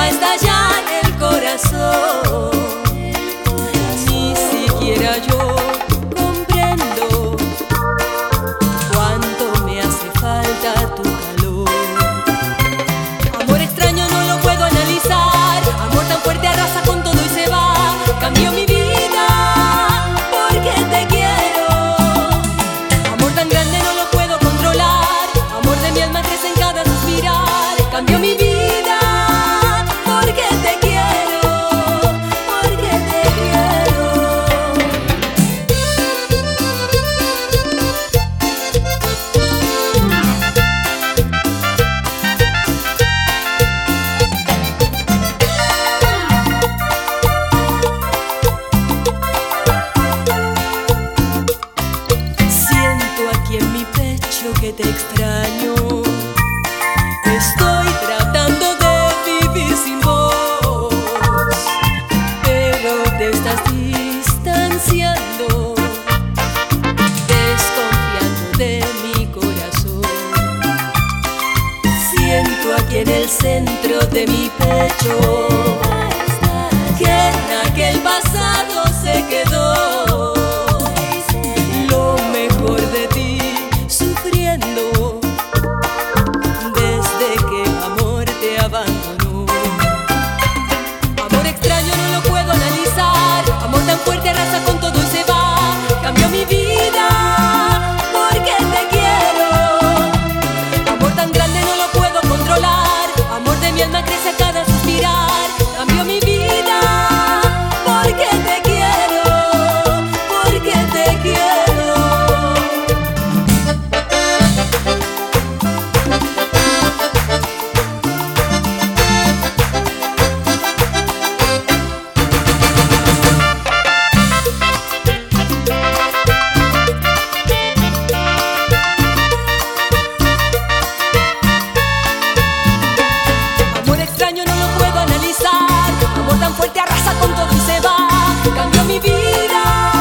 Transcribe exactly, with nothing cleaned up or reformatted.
a estallar el corazón. Ni siquiera yo comprendo cuánto me hace falta tu calor. Amor extraño no lo puedo analizar, amor tan fuerte arrasa con todo y se va. Cambió mi vida porque te quiero. Amor tan grande no lo puedo controlar, amor de mi alma crece en cada suspirar. Cambió mi vida porque te quiero, porque te quiero. Siento aquí en mi pecho que te extraño. Estoy tratando de vivir sin vos, pero te estás distanciando, desconfiando de mi corazón. Siento aquí en el centro de mi pecho que en aquel pasado se quedó lo mejor de ti, sufriendo desde que amor te abandonó. Amor extraño no lo puedo analizar, amor tan fuerte arrasa con todo y se va. Cambió mi vida porque te quiero. Amor tan grande no lo puedo controlar, amor de mi alma crece a cada suspirar. Cambió mi vida porque te quiero, porque te quiero. Amor extraño no lo puedo analizar, amor tan fuerte arrasa con todo y se va. Cambió mi vida